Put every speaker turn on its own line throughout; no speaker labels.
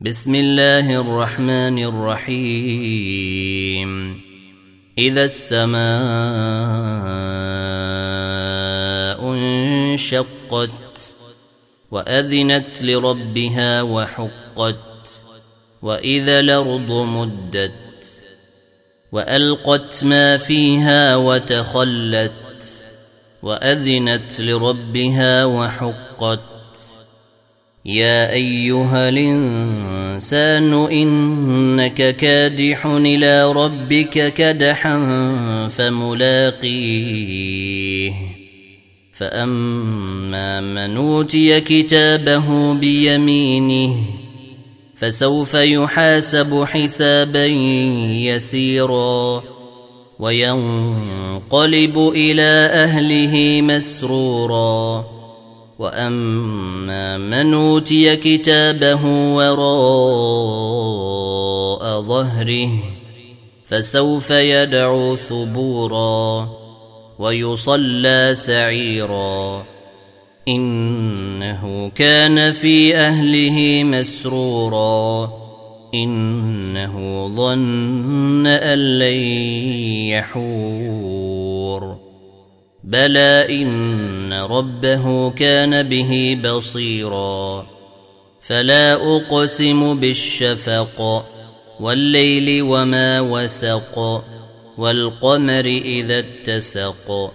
بسم الله الرحمن الرحيم إذا السماء انشقت وأذنت لربها وحقت وإذا الأرض مدت وألقت ما فيها وتخلت وأذنت لربها وحقت يا أيها الإنسان إنك كادح إلى ربك كدحا فملاقيه فأما من أوتي كتابه بيمينه فسوف يحاسب حسابا يسيرا وينقلب إلى أهله مسرورا وأما من أوتي كتابه وراء ظهره فسوف يدعو ثبورا ويصلى سعيرا إنه كان في أهله مسرورا إنه ظن أن لن يحور بلى إن ربه كان به بصيرا فلا أقسم بالشفق والليل وما وسق والقمر إذا اتسق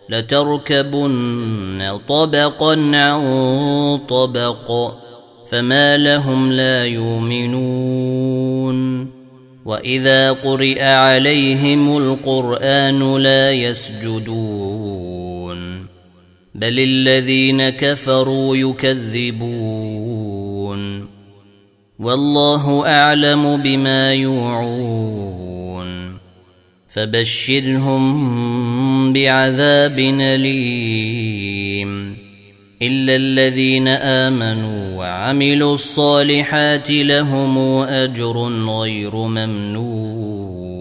لتركبن طبقا عن طبق فما لهم لا يؤمنون وإذا قرئ عليهم القرآن لا يسجدون بل الذين كفروا يكذبون والله أعلم بما يوعون فبشرهم بعذاب أليم إلا الذين آمنوا وعملوا الصالحات لهم أجر غير ممنون.